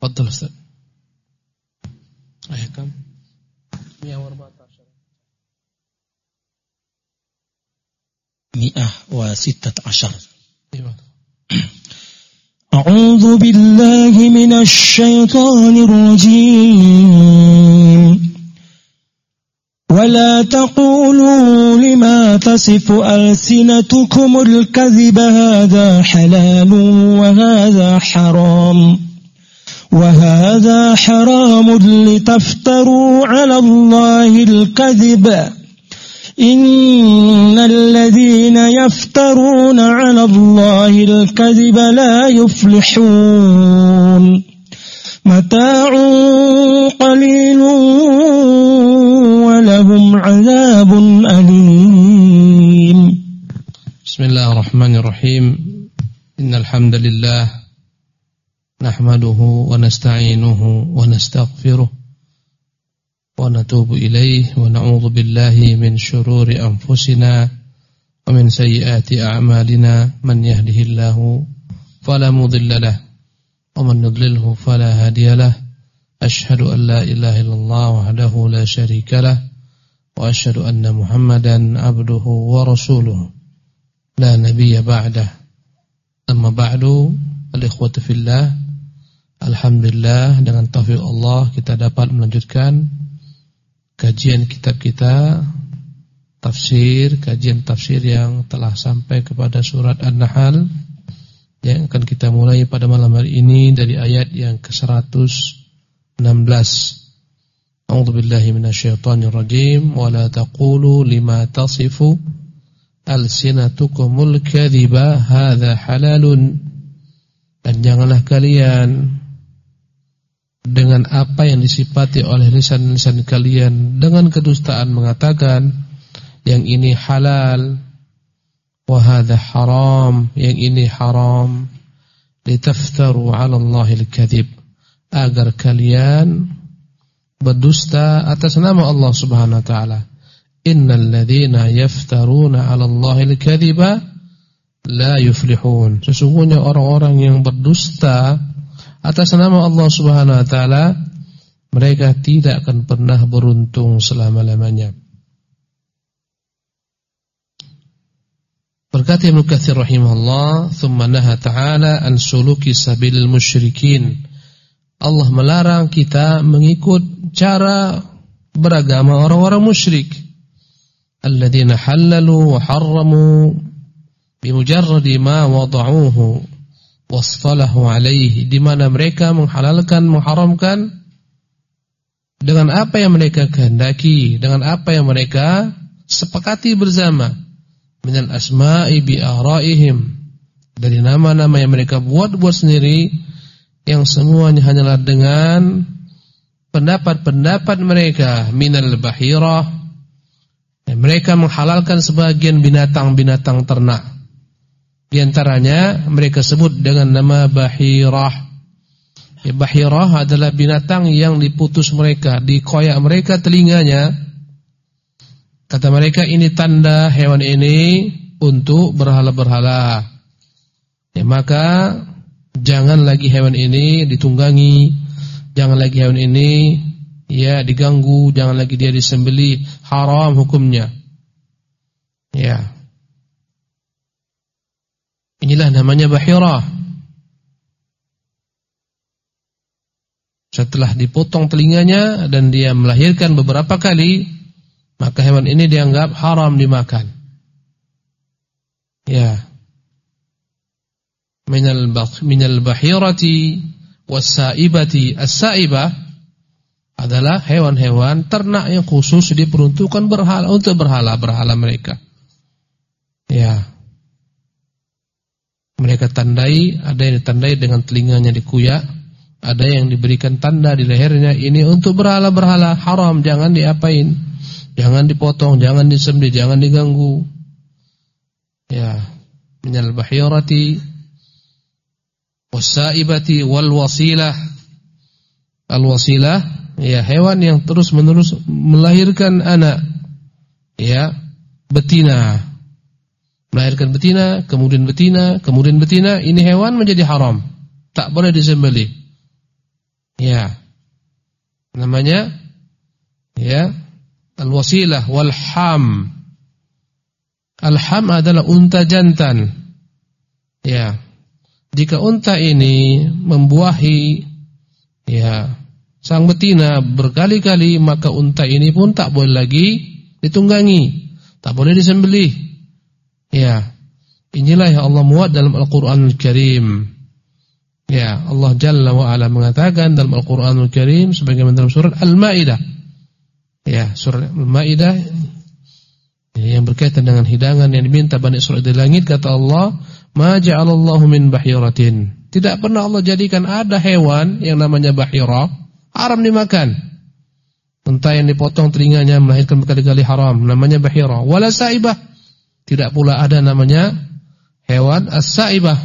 تفضل أستاذ. كم 114 116. أيوة. أعوذ بالله من الشيطان الرجيم. ولا تقولوا لما تصف ألسنتكم الكذب هذا حلال وهذا حرام لتفتروا على الله الكذب إن الذين يفترون على الله الكذب لا يفلحون متاع قليل ولهم عذاب أليم. بسم الله الرحمن الرحيم. إن الحمد لله نحمده ونستعينه ونستغفره ونتوب إليه ونعوذ بالله من شرور أنفسنا ومن سيئات أعمالنا من يهده الله فلا مضل له ومن يضلله فلا هادي له أشهد أن لا إله إلا الله وحده لا شريك له وأشهد أن محمدا عبده ورسوله لا نبي بعده أما بعد الإخوة في الله. Alhamdulillah, dengan taufik Allah kita dapat melanjutkan kajian kitab kita, kajian tafsir yang telah sampai kepada surat An-Nahl, yang akan kita mulai pada malam hari ini dari ayat yang ke-116. A'udzubillahi minasyaitonirrajim. Wa la taqulu lima tasifu alsinatukumul kadhiba hadza halalun. Dan janganlah kalian dengan apa yang disifati oleh lisan-lisan kalian dengan kedustaan mengatakan yang ini halal wa hadza haram, yang ini haram, litaftaru 'ala Allahil kadhib, agar kalian berdusta atas nama Allah Subhanahu wa taala. Innal ladzina yaftaruna 'ala Allahil kadhiba la yuflihun. Sesungguhnya orang-orang yang berdusta atas nama Allah Subhanahu wa taala, mereka tidak akan pernah beruntung selama-lamanya. Berkata Ibnu Katsir rahimahullah, "Tsumma naha ta'ala an suluki sabilil musyrikin." Allah melarang kita mengikut cara beragama orang-orang musyrik. Alladzina halalu wa harramu bimujarradi ma wada'uhu wasfalahu alaihi, di mana mereka menghalalkan, mengharamkan dengan apa yang mereka kehendaki, dengan apa yang mereka sepakati bersama, minal asma'i bi araihim, dari nama-nama yang mereka buat sendiri, yang semuanya hanyalah dengan pendapat-pendapat mereka, minal bahirah, mereka menghalalkan sebagian binatang-binatang ternak. Di antaranya mereka sebut dengan nama bahirah. Bahirah adalah binatang yang diputus mereka, dikoyak mereka telinganya. Kata mereka, ini tanda hewan ini untuk berhala-berhala. Maka jangan lagi hewan ini ditunggangi, jangan lagi hewan ini diganggu, jangan lagi dia disembelih, haram hukumnya. Inilah namanya bahirah. Setelah dipotong telinganya dan dia melahirkan beberapa kali, maka hewan ini dianggap haram dimakan. Minal bahirati was-saibati. As-saibah adalah hewan-hewan ternak yang khusus diperuntukkan untuk berhala-berhala mereka. Mereka tandai, ada yang ditandai dengan telinganya dikuyak, ada yang diberikan tanda di lehernya, ini untuk berhala-berhala, haram, jangan diapain, jangan dipotong, jangan disembelih, jangan diganggu. Minal bahirati was-saibati wal wasilah. Al-wasilah, hewan yang terus-menerus melahirkan anak, betina. Melahirkan betina, kemudian betina, kemudian betina, ini hewan menjadi haram, tak boleh disembelih. Ya. Namanya ya al-wasilah wal ham. Al-ham adalah unta jantan. Ya. Jika unta ini membuahi ya sang betina berkali-kali, maka unta ini pun tak boleh lagi ditunggangi, tak boleh disembelih. Ya. Inilah yang Allah muat dalam Al-Qur'anul Karim. Ya, Allah Jalla wa Ala mengatakan dalam Al-Qur'anul Karim sebagaimana dalam surat Al-Maidah. Ya, surat Al-Maidah yang berkaitan dengan hidangan yang diminta Bani Israil di langit, kata Allah, "Ma ja'alallahu min bahiratin." Tidak pernah Allah jadikan ada hewan yang namanya bahira haram dimakan. Unta yang dipotong telinganya melahirkan berkali-kali haram, namanya bahira. Wala saibah. Tidak pula ada namanya hewan as-saibah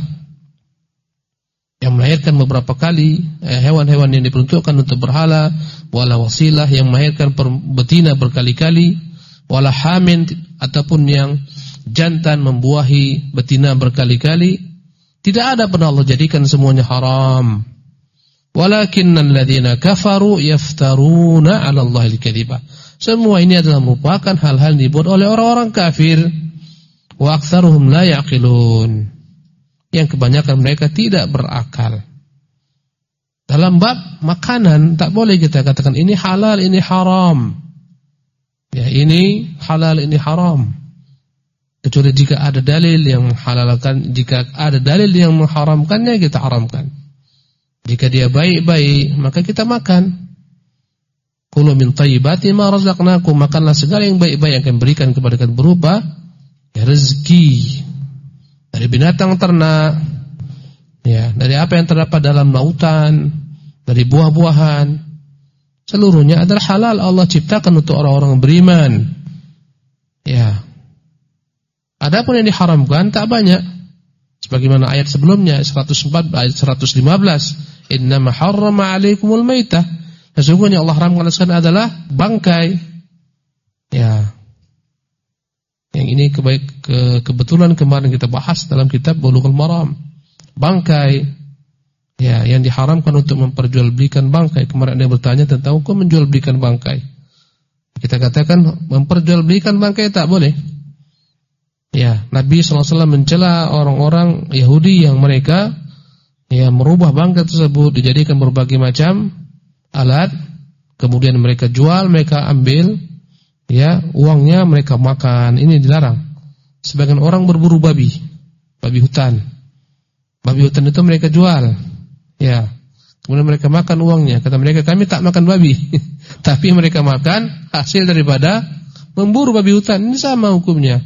yang melahirkan beberapa kali, hewan-hewan yang diperuntukkan untuk berhala, wala wasilah yang melahirkan betina berkali-kali, wala hamin ataupun yang jantan membuahi betina berkali-kali. Tidak ada pernah Allah jadikan semuanya haram. Walakinnal ladzina kafaru yaftaruna 'ala Allahil kadhiba. Semua ini adalah merupakan hal-hal yang dibuat oleh orang-orang kafir. Wa aktsaruhum la yaqilun. Yang kebanyakan mereka tidak berakal. Dalam bab makanan tak boleh kita katakan ini halal, ini haram. Ya, ini halal, ini haram. Kecuali jika ada dalil yang menghalalkan, jika ada dalil yang mengharamkannya, kita haramkan. Jika dia baik-baik, maka kita makan. Kulu min thayyibati ma razaqnakum, makanlah segala yang baik-baik yang akan berikan kepada kalian berupa ya rezeki dari binatang ternak, ya, dari apa yang terdapat dalam lautan, dari buah-buahan. Seluruhnya adalah halal, Allah ciptakan untuk orang-orang beriman. Ya. Adapun yang diharamkan tak banyak. Sebagaimana ayat sebelumnya 104 ayat 115, "Innama harrama 'alaikumul maitah." Sesungguhnya Allah haramkan sekali adalah bangkai. Ya. Yang ini kebetulan kemarin kita bahas dalam kitab Bulughul Maram. Bangkai, ya, yang diharamkan untuk memperjualbelikan bangkai. Kemarin ada yang bertanya tentang hukum menjualbelikan bangkai. Kita katakan memperjualbelikan bangkai tak boleh. Ya, Nabi SAW mencela orang-orang Yahudi yang mereka ya merubah bangkai tersebut dijadikan berbagai macam alat, kemudian mereka jual, mereka ambil ya uangnya mereka makan. Ini dilarang. Sebagian orang berburu babi hutan. Babi hutan itu mereka jual. Ya. Kemudian mereka makan uangnya. Kata mereka, kami tak makan babi. Tapi mereka makan hasil daripada memburu babi hutan. Ini sama hukumnya.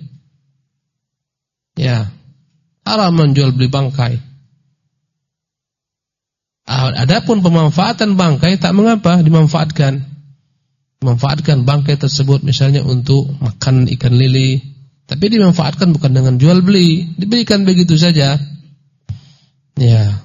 Ya. Haram menjual beli bangkai. Adapun pemanfaatan bangkai tak mengapa dimanfaatkan. Memanfaatkan bangkai tersebut misalnya untuk makan ikan lele, tapi dimanfaatkan bukan dengan jual beli, diberikan begitu saja. Ya.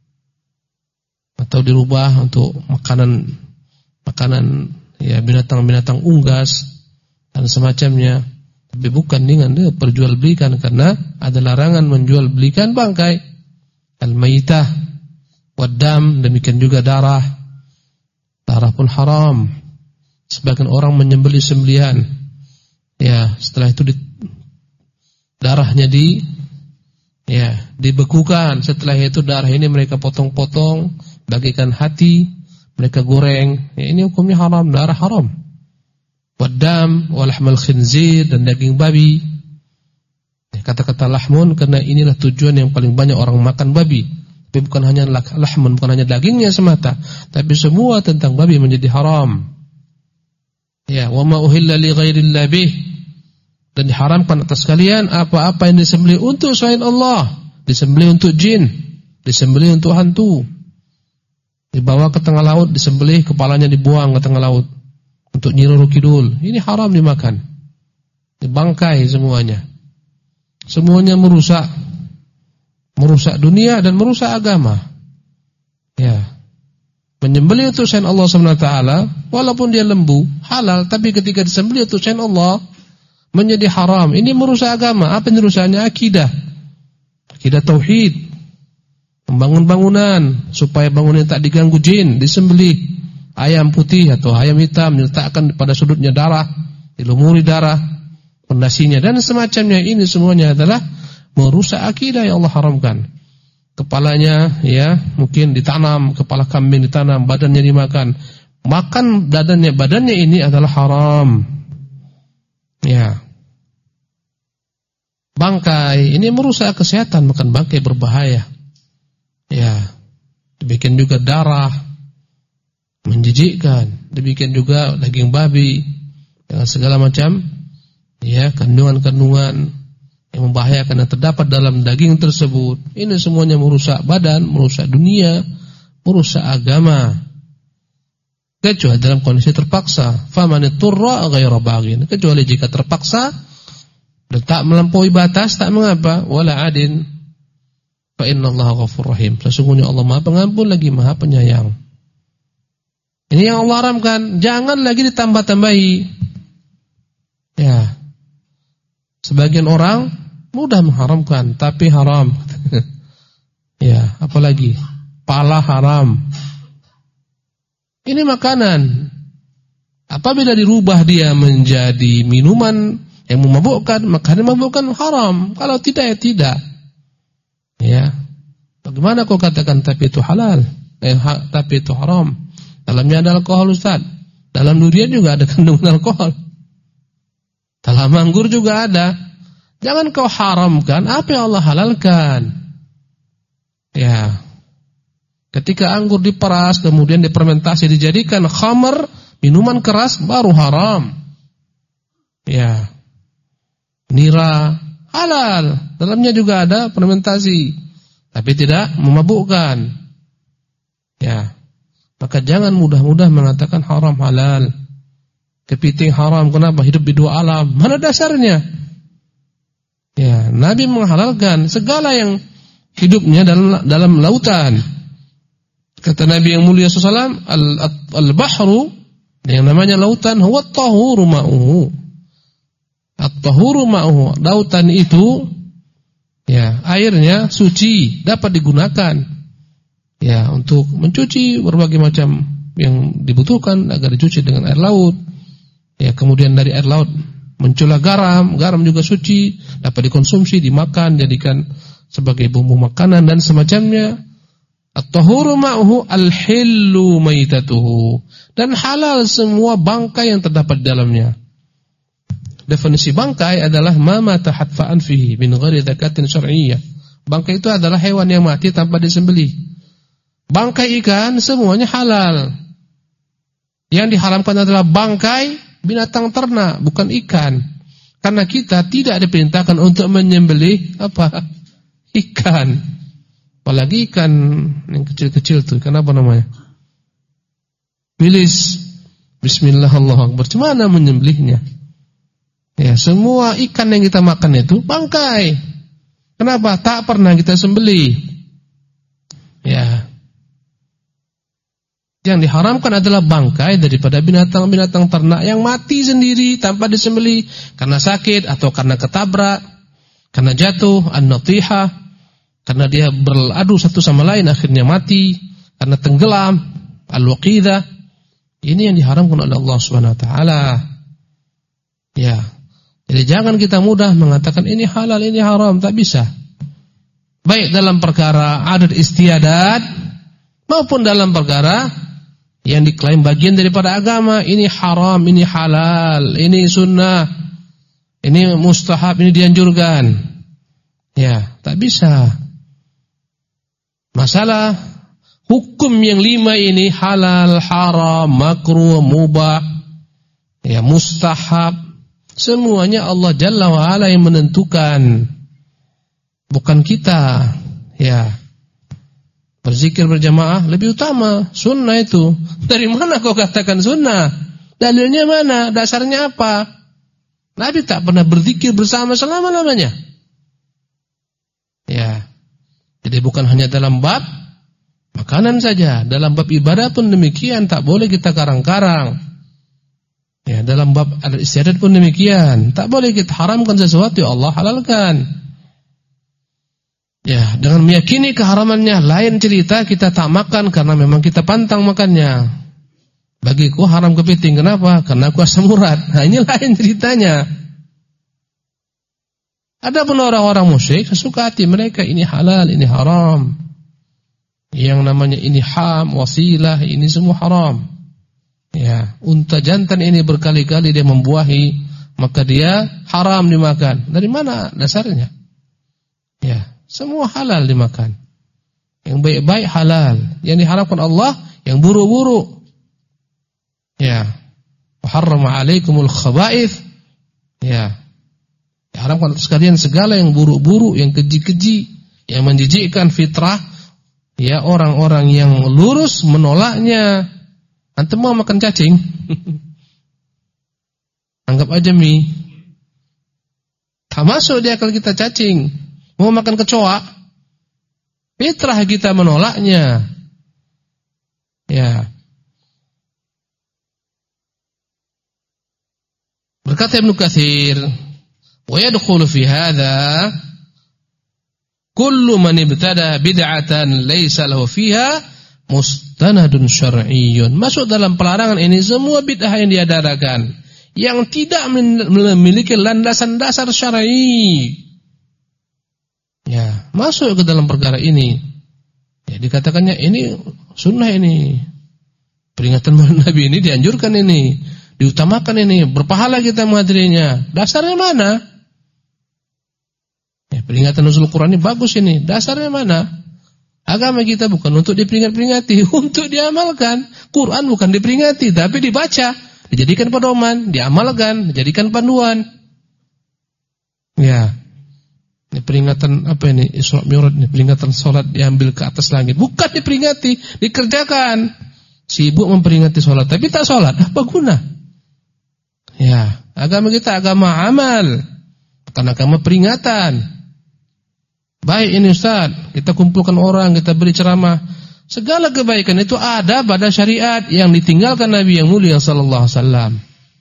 Atau dirubah untuk makanan ya binatang-binatang unggas dan semacamnya, tapi bukan dengan diperjualbelikan, karena ada larangan menjualbelikan bangkai. Al-maitah wad-dam, demikian juga darah. Darah pun haram. Sebagian orang menyembelih sembelihan, ya, setelah itu darahnya dibekukan. Setelah itu darah ini mereka potong-potong, bagikan hati, mereka goreng. Ya, ini hukumnya haram, darah haram. Waddam, walahmal khinzir, dan daging babi. Kata-kata lahmun karena inilah tujuan yang paling banyak orang makan babi. Tapi bukan hanya lahmun, bukan hanya dagingnya semata, tapi semua tentang babi menjadi haram. Ya, wa ma uhilla li ghairillah bih, dan diharamkan atas kalian apa-apa yang disembelih untuk selain Allah, disembelih untuk jin, disembelih untuk hantu. Dibawa ke tengah laut, disembelih, kepalanya dibuang ke tengah laut untuk Nyi Roro Kidul. Ini haram dimakan. Dibangkai semuanya. Semuanya merusak dunia dan merusak agama. Ya. Menyembelih untuk selain Allah SWT, walaupun dia lembu, halal, tapi ketika disembelih untuk selain Allah, menjadi haram. Ini merusak agama. Apa yang merusaknya? Akidah tauhid. membangun bangunan supaya bangunan tak diganggu jin, disembelih ayam putih atau ayam hitam, diletakkan pada sudutnya darah, dilumuri darah pondasinya dan semacamnya. Ini semuanya adalah merusak akidah yang Allah haramkan. Kepalanya ya mungkin ditanam, kepala kambing ditanam, badannya dimakan. Makan badannya ini adalah haram. Ya. Bangkai ini merusak kesehatan, makan bangkai berbahaya. Ya. Dibikin juga darah, menjijikkan. Dibikin juga daging babi dengan segala macam ya kandungan-kandungan yang membahayakan yang terdapat dalam daging tersebut. Ini semuanya merusak badan, merusak dunia, merusak agama. Kecuali dalam kondisi terpaksa. Faman turra ghairu baghin. Kecuali jika terpaksa dan tak melampaui batas, tak mengapa. Wala adin fa innallaha ghafurur rahim. Sesungguhnya Allah Maha Pengampun lagi Maha Penyayang. Ini yang Allah haramkan, jangan lagi ditambah-tambahi. Ya. Sebagian orang mudah mengharamkan, tapi haram. Ya, apalagi pala haram. Ini makanan. Apabila dirubah dia menjadi minuman yang memabukkan, makanan memabukkan haram. Kalau tidak ya tidak. Ya. Bagaimana kau katakan tapi itu halal? Tapi itu haram. Dalamnya ada alkohol, Ustaz. Dalam durian juga ada kandungan alkohol. Dalam anggur juga ada. Jangan kau haramkan apa yang Allah halalkan. Ya. Ketika anggur diperas, kemudian difermentasi, dijadikan khamr, minuman keras, baru haram. Ya. Nira, halal. Dalamnya juga ada fermentasi. Tapi tidak memabukkan. Ya. Maka jangan mudah-mudah mengatakan haram halal. Kepiting haram, kenapa? Hidup di dua alam. Mana dasarnya? Ya, Nabi menghalalkan segala yang hidupnya dalam lautan. Kata Nabi yang mulia SAW, al-bahru, yang namanya lautan, huwa at-tahuru ma'uhu. At-tahuru ma'uhu. Lautan itu, ya, airnya suci, dapat digunakan, ya, untuk mencuci berbagai macam yang dibutuhkan agar dicuci dengan air laut. Ya, kemudian dari air laut muncullah garam, garam juga suci, dapat dikonsumsi, dimakan, jadikan sebagai bumbu makanan dan semacamnya. At-tahuru ma'uhu al-hillu maitatuhu. Dan halal semua bangkai yang terdapat di dalamnya. Definisi bangkai adalah ma mata hatfa'an fihi min ghairi dzakatin syar'iyyah. Bangkai itu adalah hewan yang mati tanpa disembelih. Bangkai ikan semuanya halal. Yang diharamkan adalah bangkai binatang ternak, bukan ikan. Karena kita tidak diperintahkan untuk menyembelih apa? Ikan. Apalagi ikan yang kecil-kecil tuh, ikan apa namanya? Bilis. Bismillah, Allahu Akbar. Gimana menyembelihnya? Ya, semua ikan yang kita makan itu bangkai. Kenapa? Tak pernah kita sembelih. Ya. Yang diharamkan adalah bangkai daripada binatang-binatang ternak yang mati sendiri tanpa disembelih karena sakit atau karena ketabrak, karena jatuh, an-natihah, karena dia beradu satu sama lain akhirnya mati, karena tenggelam, al-waqidah. Ini yang diharamkan oleh Allah Subhanahu wa taala. Ya. Jadi jangan kita mudah mengatakan ini halal, ini haram, tak bisa. Baik dalam perkara adat istiadat maupun dalam perkara yang diklaim bagian daripada agama, ini haram, ini halal, ini sunnah, ini mustahab, ini dianjurkan. Ya, tak bisa. Masalah hukum yang 5 ini halal, haram, makruh, mubah, ya, mustahab, semuanya Allah Jalla wa Ala yang menentukan. Bukan kita. Ya. Berzikir berjamaah lebih utama, sunnah itu. Dari mana kau katakan sunnah? Dalilnya mana? Dasarnya apa? Nabi tak pernah berzikir bersama selama-lamanya. Ya. Jadi bukan hanya dalam bab makanan saja, dalam bab ibadah pun demikian, tak boleh kita karang-karang. Ya, dalam bab al-istiadat pun demikian, tak boleh kita haramkan sesuatu yang Allah halalkan. Ya, dengan meyakini keharamannya, lain cerita kita tak makan karena memang kita pantang makannya. Bagiku haram kepiting, kenapa? Karena aku asam urat. Nah, ini lain ceritanya. Adapun orang-orang musyrik, sesuka hati mereka ini halal, ini haram. Yang namanya ini ham, wasilah, ini semua haram. Ya, unta jantan ini berkali-kali dia membuahi, maka dia haram dimakan. Dari mana dasarnya? Ya. Semua halal dimakan. Yang baik-baik halal. Yang diharamkan Allah yang buruk-buruk. Ya. Wa harrama 'alaikumul khaba'ith. Ya. Diharamkan atas kalian segala yang buruk-buruk, yang keji-keji, yang menjijikkan fitrah. Ya, orang-orang yang lurus menolaknya. Antum mau makan cacing? Anggap aja mie. Tak masuk dia kalau kita cacing. Mau makan kecoa, fitrah kita menolaknya. Ya. Berkata Ibnu Katsir, wa yadkhulu fi hadza kullu man ibtada bid'atan laysa lahu fiha mustanadun syar'iyyun. Masuk dalam pelarangan ini semua bid'ah yang diadakan yang tidak memiliki landasan dasar syar'i. Ya, masuk ke dalam perkara ini. Ya, dikatakannya ini sunnah ini. Peringatan Maulid Nabi ini dianjurkan ini, diutamakan ini, berpahala kita menghadirinya. Dasarnya mana? Ya, peringatan nuzul Quran ini bagus ini. Dasarnya mana? Agama kita bukan untuk diperingat-peringati, untuk diamalkan. Quran bukan diperingati, tapi dibaca, dijadikan pedoman, diamalkan, dijadikan panduan. Ya. Ini peringatan apa ini? Isra Mi'raj ini, peringatan salat diambil ke atas langit. Bukan diperingati, dikerjakan. Sibuk memperingati salat tapi tak salat, apa guna? Ya, agama kita agama amal, bukan agama peringatan. Baik ini Ustaz, kita kumpulkan orang, kita beri ceramah. Segala kebaikan itu ada pada syariat yang ditinggalkan Nabi yang mulia sallallahu alaihi wasallam.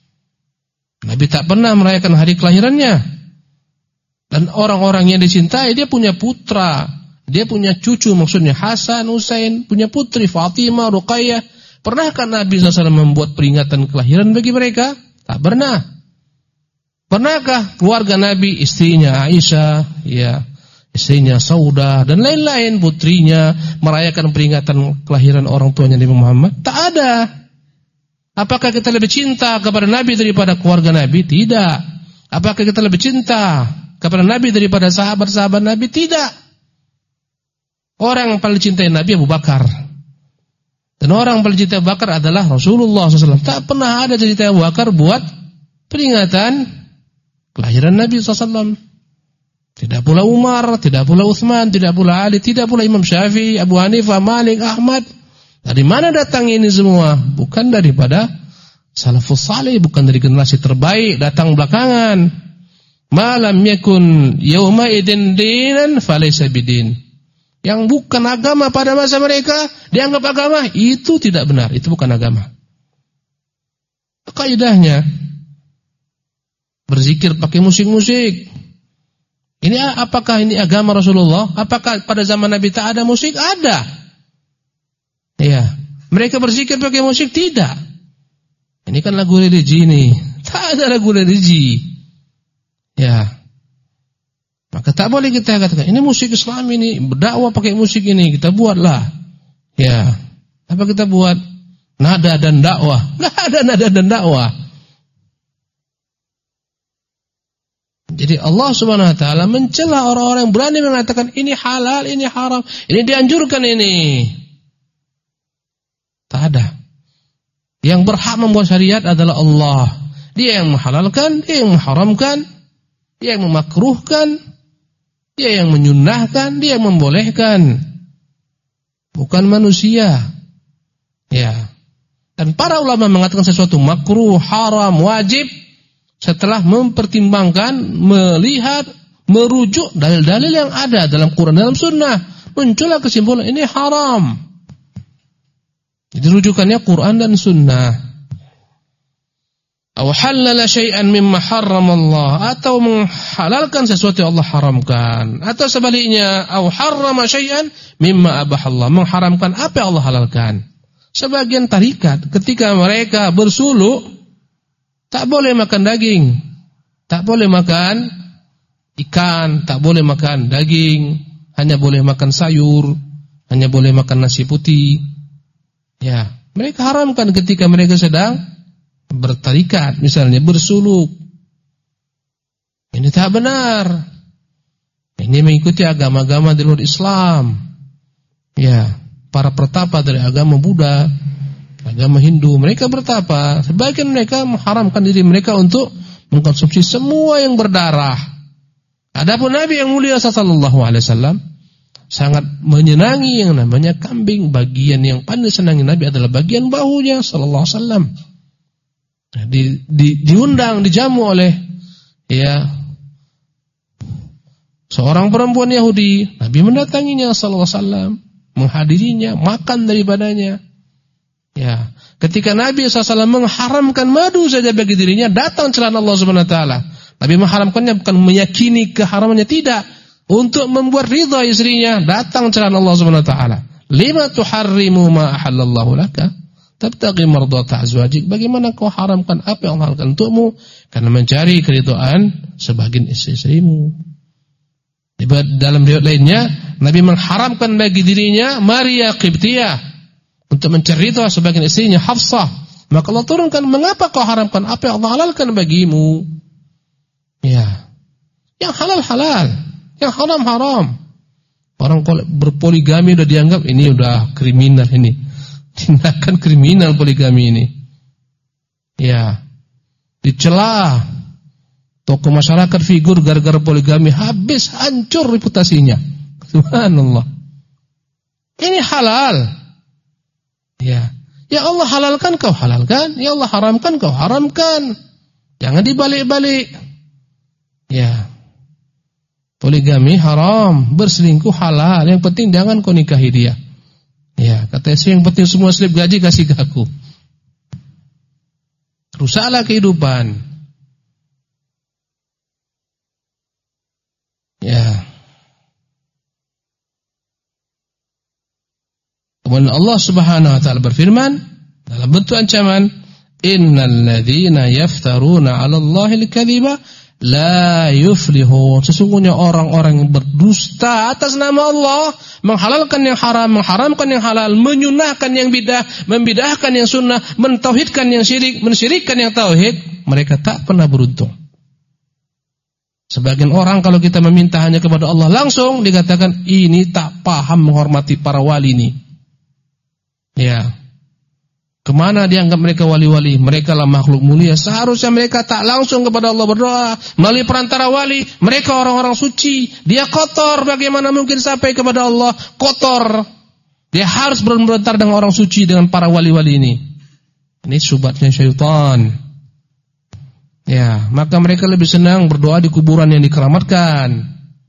Nabi tak pernah merayakan hari kelahirannya. Dan orang-orang yang dicintai, dia punya putra, dia punya cucu, maksudnya Hasan, Husain, punya putri Fatimah, Ruqayyah. Pernahkah Nabi SAW membuat peringatan kelahiran bagi mereka? Tak pernah. Pernahkah keluarga Nabi, istrinya Aisyah, ya, istrinya Saudah, dan lain-lain putrinya merayakan peringatan kelahiran orang tuanya Nabi Muhammad? Tak ada. Apakah kita lebih cinta kepada Nabi daripada keluarga Nabi? Tidak. Apakah kita lebih cinta kepada Nabi daripada sahabat-sahabat Nabi? Tidak. Orang yang paling cintai Nabi Abu Bakar. Dan orang yang paling cintai Abu Bakar adalah Rasulullah SAW. Tak pernah ada cerita Abu Bakar buat peringatan kelahiran Nabi SAW. Tidak pula Umar, tidak pula Utsman, tidak pula Ali, tidak pula Imam Syafi'i, Abu Hanifah, Malik, Ahmad. Dari mana datang ini semua? Bukan daripada salafus salih, bukan dari generasi terbaik, datang belakangan. Malam yakun yauma idin dinan falaysa bidin. Yang bukan agama pada masa mereka dianggap agama, itu tidak benar, itu bukan agama. Kaidahnya berzikir pakai musik-musik. Ini apakah ini agama Rasulullah? Apakah pada zaman Nabi tak ada musik? Ada. Ya, mereka berzikir pakai musik? Tidak. Ini kan lagu religi ini. Tak ada lagu religi. Ya, maka tak boleh kita katakan ini musik Islam ini, berdakwah pakai musik ini, kita buatlah. Ya, apa kita buat? Nada dan dakwah. Nggak ada nada dan dakwah. Jadi Allah Subhanahu Wa Taala mencela orang-orang yang berani mengatakan ini halal, ini haram, ini dianjurkan ini. Tak ada. Yang berhak membuat syariat adalah Allah. Dia yang menghalalkan, dia yang mengharamkan. Dia yang memakruhkan, dia yang menyunnahkan, dia yang membolehkan. Bukan manusia. Ya. Dan para ulama mengatakan sesuatu makruh, haram, wajib setelah mempertimbangkan, melihat, merujuk dalil-dalil yang ada dalam Quran, dalam sunnah. Muncullah kesimpulan ini haram. Jadi rujukannya Quran dan sunnah. aw halala syai'an mimma harramallah, atau menghalalkan sesuatu yang Allah haramkan, atau sebaliknya aw harrama syai'an mimma abahallah, mengharamkan apa yang Allah halalkan. Sebagian tarikat ketika mereka bersuluk tak boleh makan daging, tak boleh makan ikan, tak boleh makan daging, hanya boleh makan sayur, hanya boleh makan nasi putih. Ya, mereka haramkan ketika mereka sedang bertarikat, misalnya bersuluk. Ini tak benar. Ini mengikuti agama-agama di luar Islam. Ya, para pertapa dari agama Buddha, agama Hindu, mereka bertapa. Sebagian mereka mengharamkan diri mereka untuk mengkonsumsi semua yang berdarah. Adapun Nabi yang mulia sallallahu alaihi wasallam sangat menyenangi yang namanya kambing. Bagian yang paling disenangi Nabi adalah bagian bahunya sallallahu alaihi wasallam. Diundang, dijamu oleh seorang perempuan Yahudi. Nabi mendatanginya sallallahu alaihi wasallam, menghadirinya, makan daripadanya. Ya, ketika Nabi SAW mengharamkan madu saja bagi dirinya, datang celaan Allah Subhanahu wa taala. Nabi mengharamkannya bukan meyakini keharamannya, tidak. Untuk membuat ridha istrinya, datang celaan Allah Subhanahu wa taala. Lima tuharrimu ma ahallallahu laka tabtaghi mardata azwajik. Bagaimana kau haramkan apa yang Allah halalkan untukmu karena mencari keridhaan sebagian istri-istrimu. Dalam riwayat lainnya, Nabi mengharamkan bagi dirinya Maria Qibtiyah untuk mencari ridha sebagian istrinya Hafsah. Maka Allah turunkan, mengapa kau haramkan apa yang Allah halalkan bagimu? Ya, yang halal halal, yang haram haram. Orang berpoligami udah dianggap ini udah kriminal, ini tindakan kriminal poligami ini. Ya, dicela tokoh masyarakat figur gara-gara poligami, habis hancur reputasinya. Subhanallah. Ini halal. Ya, ya Allah halalkan kau halalkan, ya Allah haramkan kau haramkan. Jangan dibalik-balik. Ya, poligami haram, berselingkuh halal. Yang penting jangan kau nikahi dia. Ya, kata istri, yang penting semua slip gaji kasih ke aku. Rusaklah kehidupan. Ya. Kemudian Allah Subhanahu wa taala berfirman dalam bentuk ancaman, innal ladzina yaftaruna 'alallahi al-kadhiba la yuflihun. Sesungguhnya orang-orang yang berdusta atas nama Allah, menghalalkan yang haram, mengharamkan yang halal, menyunahkan yang bidah, membidahkan yang sunnah, mentauhidkan yang syirik, mensyirikkan yang tauhid, mereka tak pernah beruntung. Sebagian orang kalau kita meminta hanya kepada Allah langsung, dikatakan ini tak paham menghormati para wali ini. Ya, kemana dianggap mereka wali-wali? Mereka lah makhluk mulia. Seharusnya mereka tak langsung kepada Allah berdoa melalui perantara wali. Mereka orang-orang suci. Dia kotor, bagaimana mungkin sampai kepada Allah? Kotor. Dia harus berantar dengan orang suci, dengan para wali-wali ini. Ini syubhatnya syaitan. Ya, maka mereka lebih senang berdoa di kuburan yang dikeramatkan.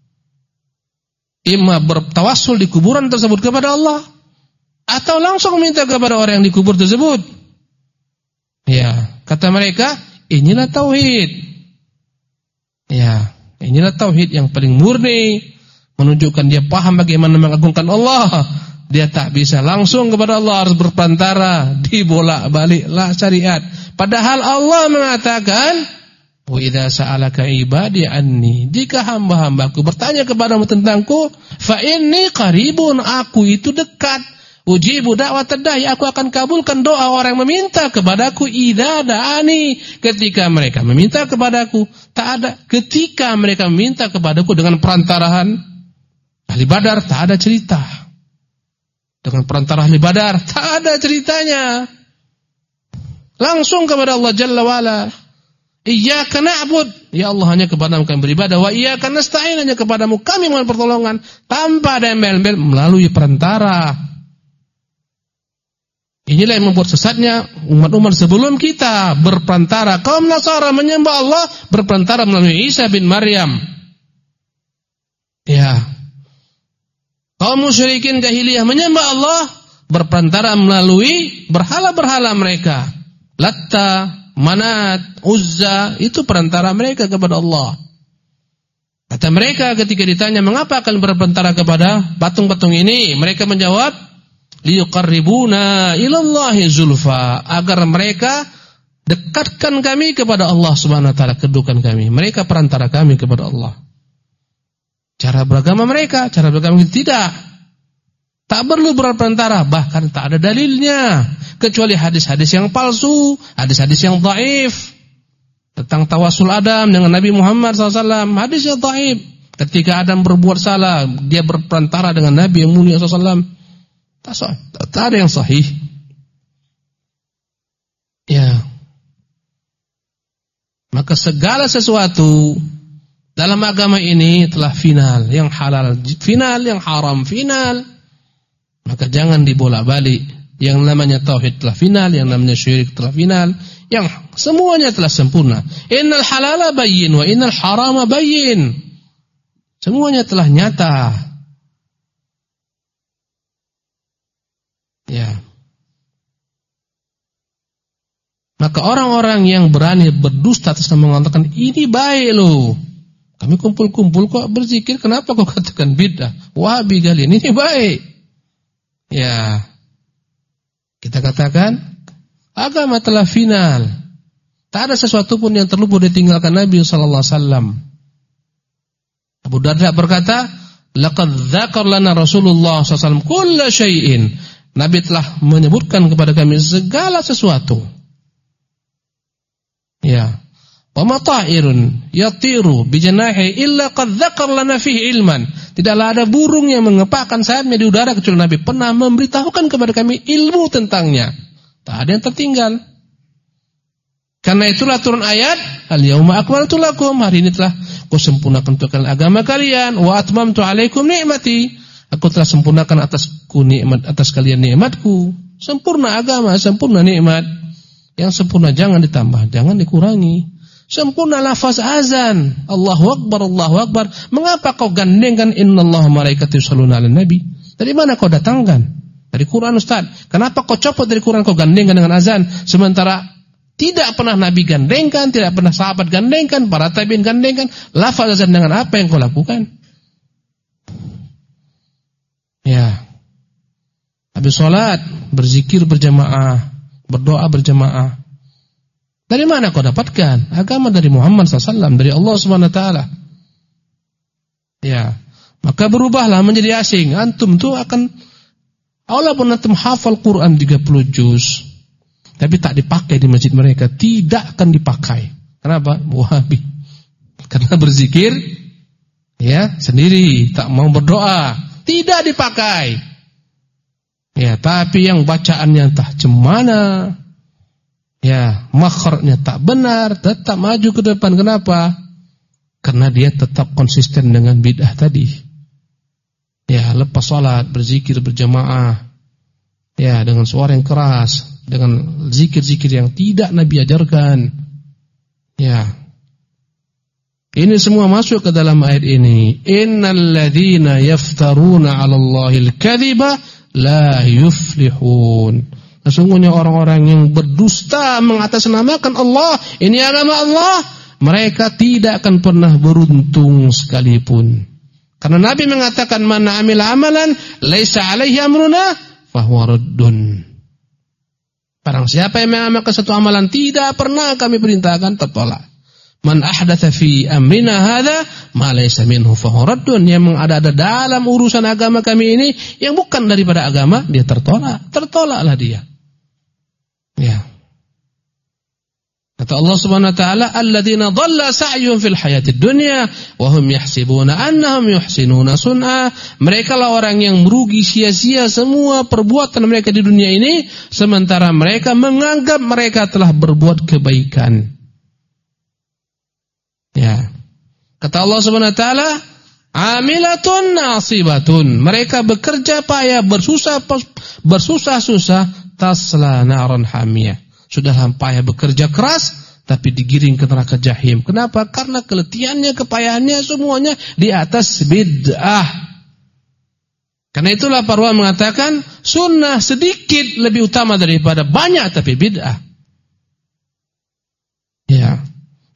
Imma bertawassul di kuburan tersebut kepada Allah, atau langsung minta kepada orang yang dikubur tersebut. Ya, kata mereka, inilah tauhid. Ya, inilah tauhid yang paling murni, menunjukkan dia paham bagaimana mengagungkan Allah. Dia tak bisa langsung kepada Allah, harus berpantara, dibolak-baliklah syariat. Padahal Allah mengatakan, wa idza sa'alaka ibadi anni, jika hamba-hambaku bertanya kepadamu tentangku, fa inni qaribun, aku itu dekat. Ujibu da'watad da'i, aku akan kabulkan doa orang yang meminta kepadaku. Idza da'ani, ketika mereka meminta kepadaku. Tak ada ketika mereka meminta kepadaku dengan perantaraan ahli Badar, tak ada cerita. Dengan perantara ahli Badar, tak ada ceritanya. Langsung kepada Allah Jalla wa'ala. Iyyaka na'bud, ya Allah hanya kepadamu kami beribadah. Wa iyyaka nasta'in, hanya kepadamu kami mohon pertolongan. Tanpa ada embel-embel, melalui perantara. Inilah yang membuat sesatnya umat-umat sebelum kita berperantara. Kaum Nasara menyembah Allah berperantara melalui Isa bin Maryam. Ya. Kaum musyrikin jahiliyah menyembah Allah berperantara melalui berhala-berhala mereka. Latta, Manat, Uzza, itu perantara mereka kepada Allah. Kata mereka ketika ditanya, mengapa kalian berperantara kepada patung-patung ini? Mereka menjawab, liyuqarribuna ilallahi zulfa, agar mereka dekatkan kami kepada Allah Subhanahu wa taala, kedudukan kami. Mereka perantara kami kepada Allah. Cara beragama mereka, cara beragama kita tidak. Tak perlu berperantara, bahkan tak ada dalilnya, kecuali hadis-hadis yang palsu, hadis-hadis yang dhaif. Tentang tawasul Adam dengan Nabi Muhammad SAW, hadisnya dhaif. Ketika Adam berbuat salah, dia berperantara dengan Nabi yang mulia SAW. Tak ada yang sahih. Ya. Maka segala sesuatu dalam agama ini telah final, yang halal final, yang haram final. Maka jangan dibolak-balik. Yang namanya tauhid telah final, yang namanya syirik telah final, yang semuanya telah sempurna. Innal halala bayyin wa innal harama bayyin. Semuanya telah nyata. Ya. Maka orang-orang yang berani berdusta atas nama mengatakan ini baik loh. Kami kumpul-kumpul kok berzikir, kenapa kau katakan bid'ah? Wahabi kalian ini baik. Ya. Kita katakan agama telah final. Tak ada sesuatu pun yang terluput ditinggalkan Nabi sallallahu alaihi wasallam. Abu Darda berkata, laqad dzakar lana Rasulullah sallallahu alaihi wasallam kulla syai'in. Nabi telah menyebutkan kepada kami segala sesuatu. Ya. Wa ma ta'irun yatiru bi janahi illa qad dzakar lana fihi ilman. Tidaklah ada burung yang mengepakkan sayapnya di udara kecuali Nabi pernah memberitahukan kepada kami ilmu tentangnya. Tak ada yang tertinggal. Karena itulah turun ayat, al-yauma akmaltu lakum, hari ini telah kusempurnakan untuk kalian agama kalian, wa atmamtu alaikum ni'mati. Aku telah sempurnakan atas kalian nikmatku. Sempurna agama, sempurna nikmat. Yang sempurna jangan ditambah, jangan dikurangi. Sempurna lafaz azan, Allahu Akbar, Allahu Akbar. Mengapa kau gandengkan innallaha malaikatahu yusholluna 'alan nabi? Dari mana kau datangkan? Dari Quran, Ustaz. Kenapa kau copot dari Quran, kau gandengkan dengan azan? Sementara tidak pernah Nabi gandengkan, tidak pernah sahabat gandengkan, para tabi'in gandengkan. Lafaz azan dengan apa yang kau lakukan? Ya. Habis sholat, berzikir berjamaah, berdoa berjamaah. Dari mana kau dapatkan? Agama dari Muhammad SAW, dari Allah SWT. Ya, maka berubahlah menjadi asing. Antum tuh akan, walaupun antum hafal Quran 30 juz, tapi tak dipakai di masjid mereka, tidak akan dipakai. Kenapa? Wahabi. Karena berzikir, ya sendiri, tak mau berdoa, tidak dipakai. Ya, tapi yang bacaannya entah cemana. Ya, makhrajnya tak benar, tetap maju ke depan. Kenapa? Karena dia tetap konsisten dengan bid'ah tadi. Ya, lepas salat, berzikir berjamaah. Ya, dengan suara yang keras, dengan zikir-zikir yang tidak Nabi ajarkan. Ya. Ini semua masuk ke dalam ayat ini. Innal ladzina yaftaruna 'alallahil kadhiba la yuflihun. Sesungguhnya orang-orang yang berdusta mengatasnamakan Allah, ini agama Allah, mereka tidak akan pernah beruntung sekalipun. Karena Nabi mengatakan man 'amila amalan laisa 'alaihi amruna fahuwa raddun. Barang siapa yang mengamalkan satu amalan tidak pernah kami perintahkan, tertolak. Man ahdatsa fi amrina hadza ma laysa minhu fahuwa raddun. Yang mengada-ada dalam urusan agama kami ini yang bukan daripada agama, dia tertolak. Tertolaklah dia. Ya. Kata Allah Subhanahu wa taala, alladzina dhalla sa'yuhum fil hayatid dunya wa hum yahsibuna annahum yuhsinuna sun'a. Mereka lah orang yang merugi sia-sia semua perbuatan mereka di dunia ini, sementara mereka menganggap mereka telah berbuat kebaikan. Ya. Kata Allah Subhanahu wa taala, amilatun nasibatun. Mereka bekerja payah, bersusah-susah, tasla naran hamiyah. Sudah payah bekerja keras, tapi digiring ke neraka jahim. Kenapa? Karena keletihannya, kepayahannya semuanya di atas bid'ah. Karena itulah para ulama mengatakan sunnah sedikit lebih utama daripada banyak tapi bid'ah.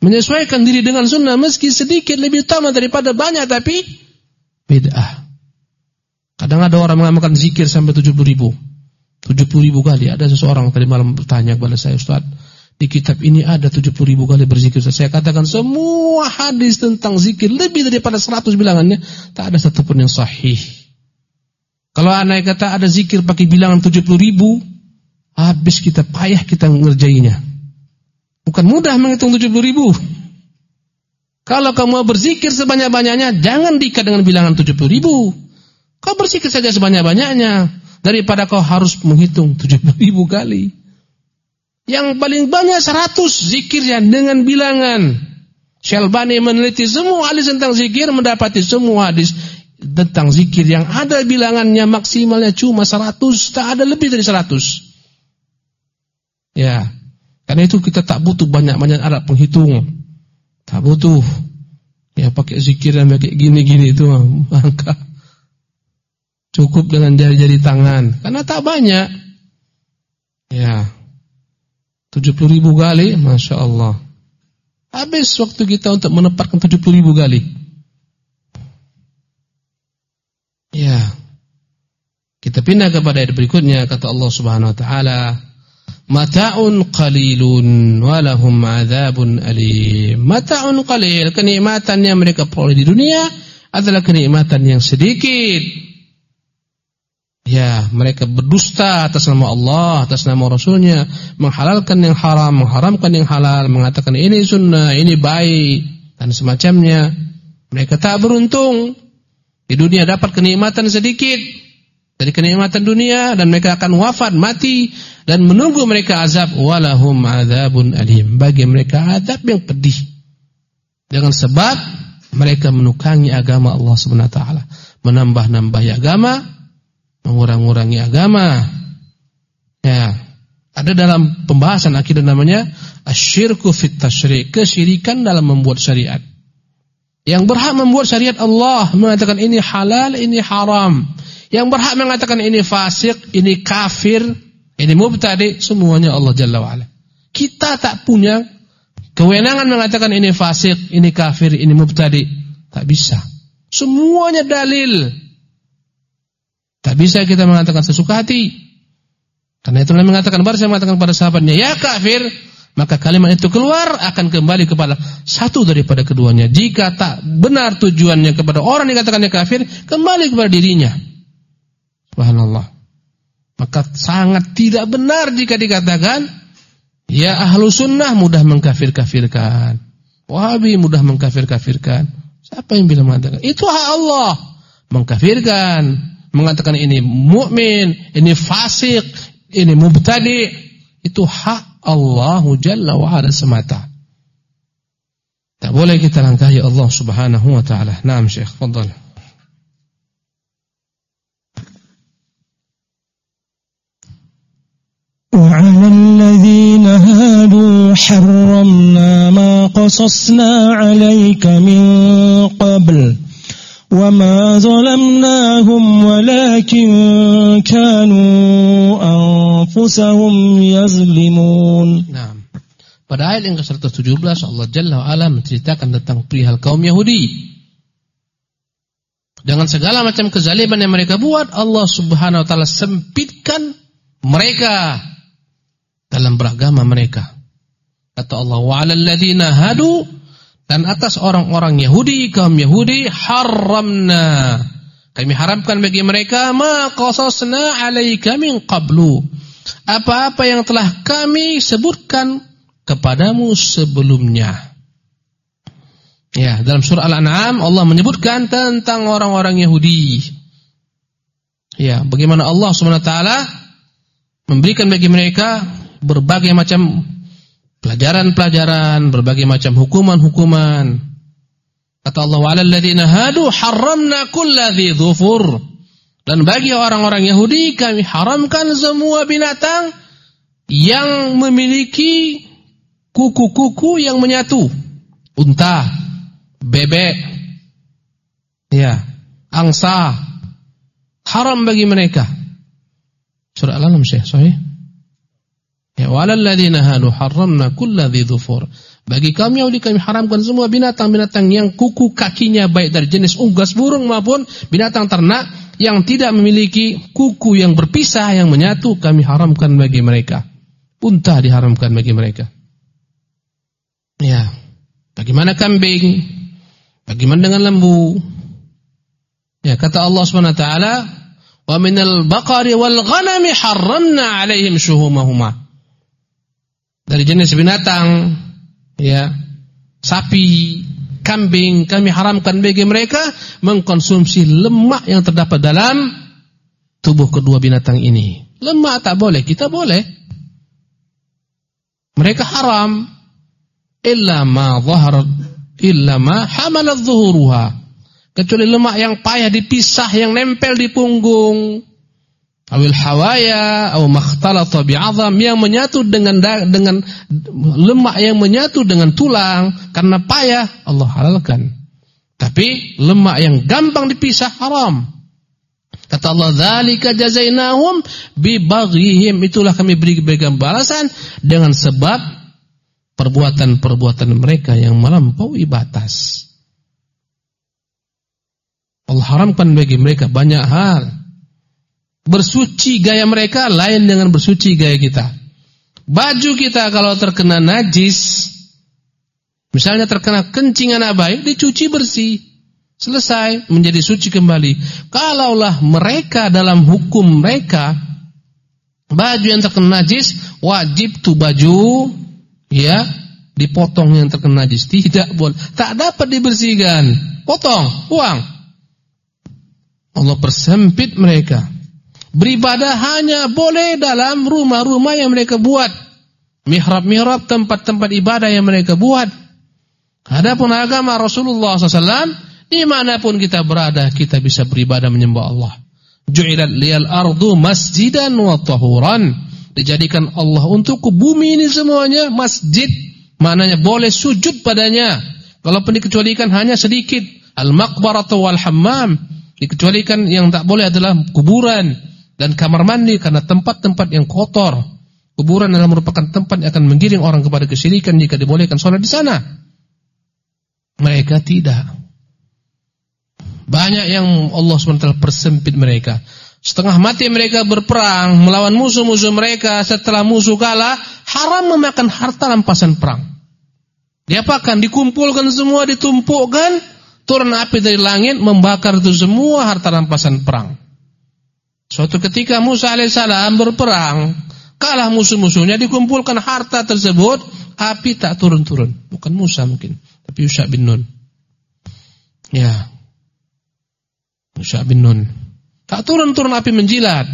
Menyesuaikan diri dengan sunnah meski sedikit lebih utama daripada banyak tapi bid'ah. Kadang ada orang mengamalkan zikir sampai 70.000 kali. Ada seseorang tadi malam bertanya kepada saya, Ustaz, di kitab ini ada 70.000 kali berzikir. Saya katakan semua hadis tentang zikir lebih daripada 100 bilangannya, tak ada satupun yang sahih. Kalau andai kata ada zikir pakai bilangan 70.000, habis kita payah kita ngerjainnya. Bukan mudah menghitung 70.000. Kalau kamu berzikir sebanyak-banyaknya, jangan diikat dengan bilangan 70.000. Kau berzikir saja sebanyak-banyaknya daripada kau harus menghitung 70.000 kali. Yang paling banyak 100 zikirnya dengan bilangan. Syalbani meneliti semua hadis tentang zikir, mendapati semua hadis tentang zikir yang ada bilangannya maksimalnya cuma 100, tak ada lebih dari 100. Ya, karena itu kita tak butuh banyak-banyak alat penghitung. Tak butuh. Ya pakai zikir dan pakai gini-gini itu angka. Cukup dengan jari-jari tangan, karena tak banyak. Ya, 70.000 kali, Masya Allah. Habis waktu kita untuk menempatkan 70.000 kali. Ya, kita pindah kepada ayat berikutnya. Kata Allah Subhanahu Wa Taala, mata'un qalilun walahum adzabun alim. Mata'un qalil, kenikmatan yang mereka peroleh di dunia adalah kenikmatan yang sedikit. Ya, mereka berdusta atas nama Allah, atas nama Rasulnya, menghalalkan yang haram, mengharamkan yang halal, mengatakan ini sunnah, ini baik, dan semacamnya. Mereka tak beruntung. Di dunia dapat kenikmatan sedikit dari kenikmatan dunia, dan mereka akan wafat, mati, dan menunggu mereka azab. Walahum adzabun alim. Bagi mereka azab yang pedih. Dengan sebab mereka menukangi agama Allah Subhanahu Wa Taala, menambah-nambahi agama, mengurang-urangi agama. Ya, ada dalam pembahasan akidah namanya asyirku fit tasyri', kesyirikan dalam membuat syariat. Yang berhak membuat syariat Allah, mengatakan ini halal, ini haram. Yang berhak mengatakan ini fasik, ini kafir, ini mubtadi, semuanya Allah Jalla wa Ala. Kita tak punya kewenangan mengatakan ini fasik, ini kafir, ini mubtadi. Tak bisa. Semuanya dalil. Tak bisa kita mengatakan sesuka hati. Karena itulah mengatakan, baru saya mengatakan pada sahabatnya, ya kafir, maka kalimat itu keluar akan kembali kepada satu daripada keduanya. Jika tak benar tujuannya kepada orang yang dikatakannya kafir, kembali kepada dirinya. Subhanallah. Maka sangat tidak benar jika dikatakan, ya ahlu sunnah mudah mengkafir-kafirkan, Wahabi mudah mengkafir-kafirkan. Siapa yang bilang mengatakan? Itu hak Allah. Mengkafirkan, mengatakan ini mukmin, ini fasik, ini mubtadi, itu hak Allah Jalla wa Ala semata. Tak boleh kita langkahi Allah Subhanahu wa taala. Naam Syekh, fadhal. وعلى الذين هادوا حرمنا ما قصصنا عليك من قبل وما ظلمناهم ولكن كانوا أنفسهم يظلمون. Nah, pada ayat yang ke-117 Allah Jalla wa Ala menceritakan tentang perihal kaum Yahudi. Dengan segala macam kezaliman yang mereka buat, Allah Subhanahu wa taala sempitkan mereka dalam beragama mereka. Kata Allah, wa 'alal ladzina hadu, dan atas orang-orang Yahudi, kaum Yahudi, haramna, kami haramkan bagi mereka ma qasasna 'alaika min qablu, apa-apa yang telah kami sebutkan kepadamu sebelumnya. Ya, dalam surah Al-An'am Allah menyebutkan tentang orang-orang Yahudi. Ya, bagaimana Allah Subhanahu wa taala memberikan bagi mereka berbagai macam pelajaran-pelajaran, berbagai macam hukuman-hukuman. Kata Allah, wa 'alal ladzina hadu harramna kulladzi dzufur. Dan bagi orang-orang Yahudi kami haramkan semua binatang yang memiliki kuku-kuku yang menyatu. Unta, bebek, ya, angsa, haram bagi mereka. Surah Al-An'am Syekh, sahih? Ya, walal ladzina hadu harramna kulladzi dzufur. Bagi kaum Yahudi kami haramkan semua binatang-binatang yang kuku kakinya baik dari jenis unggas burung maupun binatang ternak yang tidak memiliki kuku yang berpisah yang menyatu, kami haramkan bagi mereka. Unta diharamkan bagi mereka. Ya, bagaimana kambing? Bagaimana dengan lembu? Ya, kata Allah SWT, wa minal baqari wal ghanami harramna 'alaihim syuhumahuma. Dari jenis binatang, ya, sapi, kambing, kami haramkan bagi mereka mengkonsumsi lemak yang terdapat dalam tubuh kedua binatang ini. Lemak tak boleh, kita boleh. Mereka haram. Illa ma hamalat zuhuruha. Kecuali lemak yang payah dipisah, yang nempel di punggung. Awil hawaya, aw makhtalata bi'azam, yang menyatu dengan lemak yang menyatu dengan tulang karena payah, Allah halalkan. Tapi lemak yang gampang dipisah haram. Kata Allah, dzalika jazainahum bi baghihim, itulah kami beri balasan dengan sebab perbuatan-perbuatan mereka yang melampaui batas. Allah haramkan bagi mereka banyak hal. Bersuci gaya mereka lain dengan bersuci gaya kita. Baju kita kalau terkena najis, misalnya terkena kencing anak bayi, dicuci bersih, selesai, menjadi suci kembali. Kalaulah mereka dalam hukum mereka, baju yang terkena najis, wajib tuh baju, ya, dipotong yang terkena najis. Tidak boleh, tak dapat dibersihkan, potong, buang. Allah persempit mereka. Beribadah hanya boleh dalam rumah-rumah yang mereka buat, mihrab-mihrab, tempat-tempat ibadah yang mereka buat. Adapun agama Rasulullah SAW, dimanapun kita berada, kita bisa beribadah menyembah Allah. Ju'ilat liyal ardu masjidan wa tahuran. Dijadikan Allah untukku bumi ini semuanya masjid, maknanya boleh sujud padanya. Kalaupun dikecualikan hanya sedikit, al-maqbaratu wal hammam, dikecualikan yang tak boleh adalah kuburan dan kamar mandi karena tempat-tempat yang kotor. Kuburan adalah merupakan tempat yang akan menggiring orang kepada kesyirikan jika dibolehkan sholat di sana. Mereka tidak. Banyak yang Allah SWT persempit mereka. Setengah mati mereka berperang melawan musuh-musuh mereka. Setelah musuh kalah, haram memakan harta rampasan perang. Diapakan? Dikumpulkan semua, ditumpukkan, turun api dari langit membakar itu semua harta rampasan perang. Suatu ketika Musa alaihissalam berperang, kalah musuh-musuhnya, dikumpulkan harta tersebut, api tak turun-turun. Bukan Musa mungkin, tapi Yusha bin Nun. Ya, Yusha bin Nun. Tak turun-turun, api menjilat.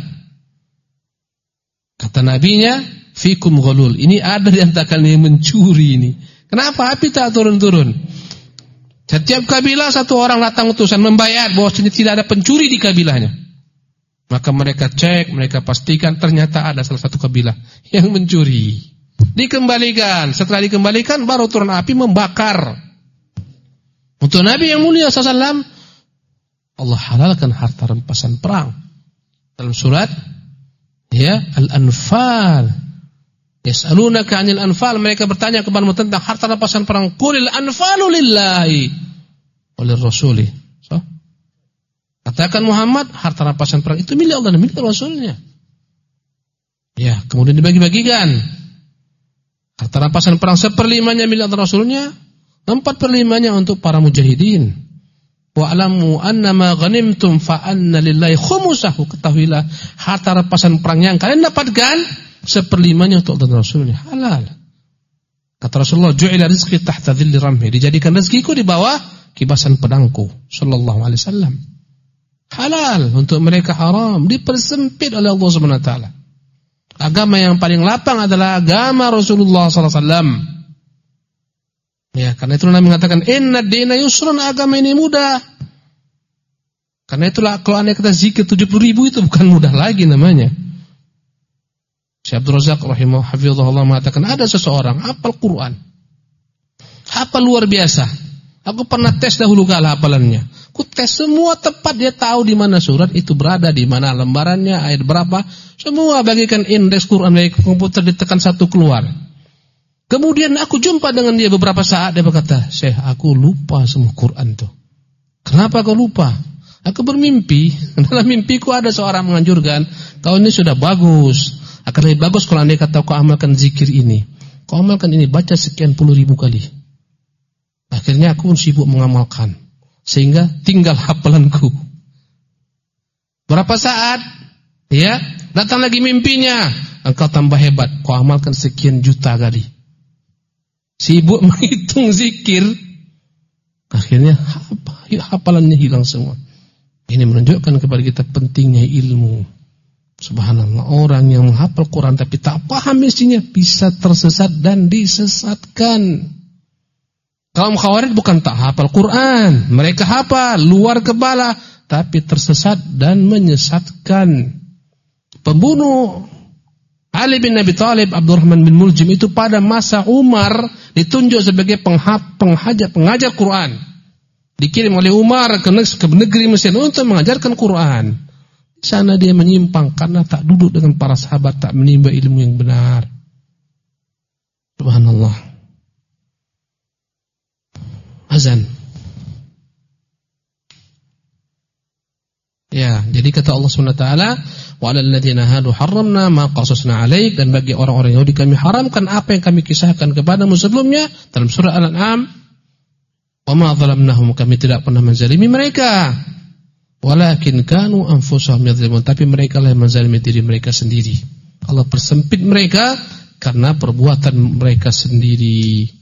Kata nabinya, fikum ghalul. Ini ada di antara kalian yang mencuri ini. Kenapa api tak turun-turun? Setiap kabilah satu orang datang utusan membayar bahwa tidak ada pencuri di kabilahnya. Maka mereka cek, mereka pastikan ternyata ada salah satu kabilah yang mencuri. Dikembalikan, setelah dikembalikan baru turun api membakar. Untuk Nabi yang mulia SAW, Allah halalkan harta rampasan perang. Dalam surat ya Al-Anfal, yas'alunaka 'anil anfal, mereka bertanya kepadamu tentang harta rampasan perang. Qulil anfalu lillahi walir rasuli. Katakan Muhammad, harta rampasan perang itu milik Allah dan milik Rasulnya. Ya, kemudian dibagi-bagikan. Harta rampasan perang 1/5-nya milik Allah Rasulnya, 4/5-nya untuk para mujahidin. Wa'lamu annama ghanimtum fa anna lillahi khumusahu. Ketahuilah harta rampasan perang yang kalian dapatkan 1/5-nya untuk Allah dan Rasulnya. Halal. Kata Rasulullah, ju'ila rizqi tahta dhilli ramhi. Dijadikan rezekiku di bawah kibasan pedangku. Sallallahu alaihi wasallam. Halal, untuk mereka haram, dipersempit oleh Allah SWT. Agama yang paling lapang adalah agama Rasulullah SAW. Ya, karena itulah Nabi mengatakan, inna dina yusrun, agama ini mudah. Karena itulah kalau anda kata zikir 70.000 itu bukan mudah lagi namanya. Syekh Abdul Razak rahimahullah mengatakan, ada seseorang hafal Quran, hafal luar biasa. Aku pernah tes dahulu kala hafalannya. Aku tes semua tepat, dia tahu di mana surat itu berada, di mana lembarannya, ayat berapa, semua bagikan indeks Quran dari komputer, ditekan satu keluar. Kemudian aku jumpa dengan dia beberapa saat, dia berkata, "Syekh, aku lupa semua Quran tuh." "Kenapa kau lupa?" "Aku bermimpi, dalam mimpiku ada seorang menganjurkan, kau ini sudah bagus, akan lebih bagus kalau andai kata kau amalkan zikir ini. Kau amalkan ini, baca sekian puluh ribu kali." Akhirnya aku pun sibuk mengamalkan, sehingga tinggal hafalanku. Berapa saat, ya, datang lagi mimpinya, "Engkau tambah hebat, kau amalkan sekian juta kali." Sibuk menghitung zikir, akhirnya hafalannya hilang semua. Ini menunjukkan kepada kita pentingnya ilmu. Subhanallah, orang yang menghafal Quran tapi tak paham isinya bisa tersesat dan disesatkan. Kaum Khawarij bukan tak hafal Quran, mereka hafal luar kepala tapi tersesat dan menyesatkan. Pembunuh Ali bin Abi Thalib, Abdurrahman bin Muljim itu pada masa Umar ditunjuk sebagai pengajar Quran. Dikirim oleh Umar ke negeri Mesir untuk mengajarkan Quran. Di sana dia menyimpang karena tak duduk dengan para sahabat, tak menimba ilmu yang benar. Subhanallah. Azan. Ya, jadi kata Allah Subhanahu wa taala, "Wa 'alal ladzina hadu harramna ma qasasna 'alaik," dan bagi orang-orang Yahudi kami haramkan apa yang kami kisahkan kepadamu sebelumnya dalam surah Al-An'am. "Wa ma zalamnahum," kami tidak pernah menzalimi mereka. "Walakin kanu anfusahum yadzlimun," tapi mereka lah yang menzalimi diri mereka sendiri. Allah persempit mereka karena perbuatan mereka sendiri.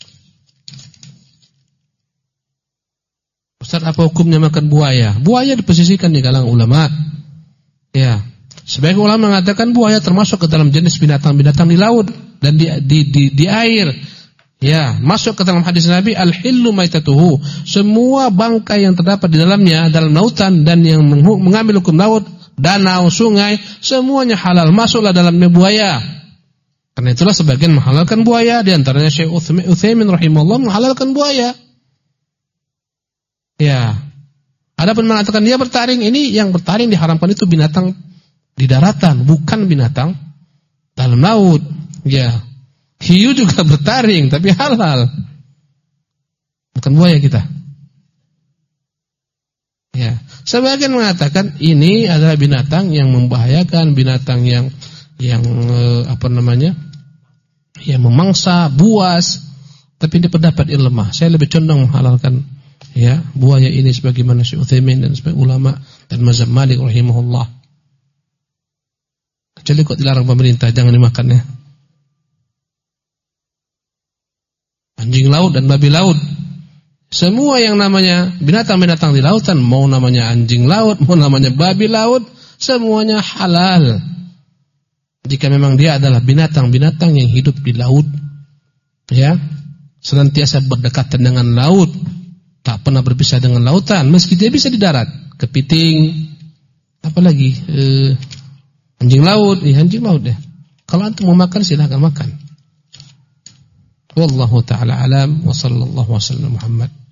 Ustaz, apa hukumnya makan buaya? Buaya diposisikan di kalangan ulama. Ya, sebagian ulama mengatakan buaya termasuk ke dalam jenis binatang-binatang di laut dan di air. Ya, masuk ke dalam hadis Nabi, "Al-hillu maitatuhu." Semua bangkai yang terdapat di dalamnya dalam lautan dan yang mengambil hukum laut, danau, sungai, semuanya halal, masuklah dalamnya buaya. Karena itulah sebagian menghalalkan buaya, di antaranya Syekh Utsaimin rahimahullah menghalalkan buaya. Ya. Adapun mengatakan dia bertaring, ini yang bertaring diharamkan itu binatang di daratan, bukan binatang dalam laut. Ya. Hiu juga bertaring tapi halal. Bukan buaya kita. Ya. Sebagian mengatakan ini adalah binatang yang membahayakan, binatang yang yang memangsa, buas. Tapi ini pendapat yang lemah. Saya lebih condong menghalalkan ya buaya ini sebagaimana Syekh Utsaimin dan sebagian ulama dan mazhab Malik rahimahullah. Kecuali kok dilarang pemerintah, jangan dimakan ya. Anjing laut dan babi laut, semua yang namanya binatang-binatang di lautan, mau namanya anjing laut, mau namanya babi laut, semuanya halal jika memang dia adalah binatang-binatang yang hidup di laut, ya, senantiasa berdekatan dengan laut, tak pernah berpisah dengan lautan, meski dia bisa di darat. Kepiting, apalagi anjing laut, anjing laut ya. Kalau antum mau makan silakan makan. Wallahu taala alam wa sallallahu wasallam Muhammad.